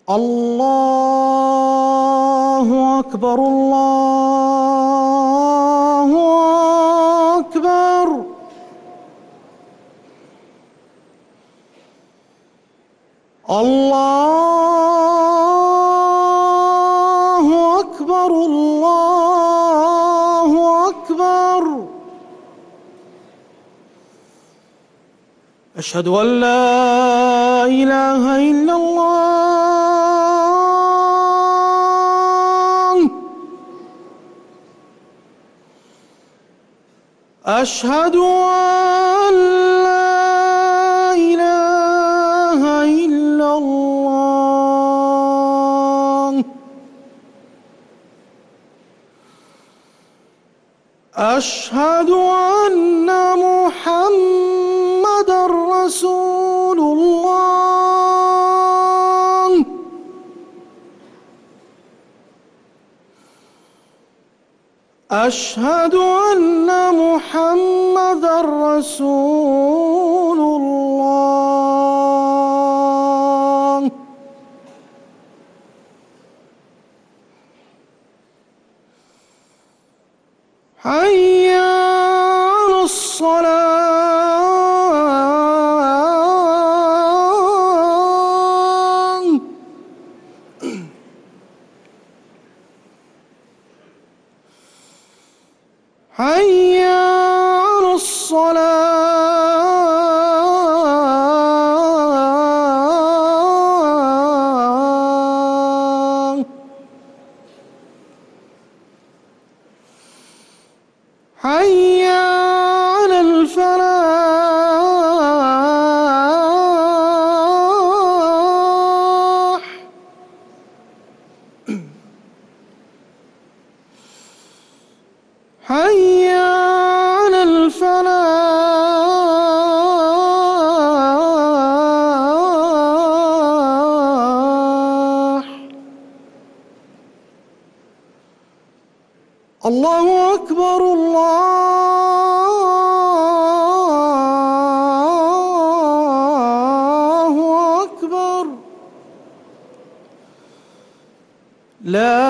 الله أكبر الله أكبر. الله أكبر الله أكبر. أشهد أن لا إله إلا الله. أشهد أن لا إله إلا الله. أشهد أن محمدًا رسول الله. أشهد أن محمدًا رسول الله. حي على الصلاة. حي على الصلاة. حي على الفلاح. حي على الفلاح. الله أكبر الله أكبر. لا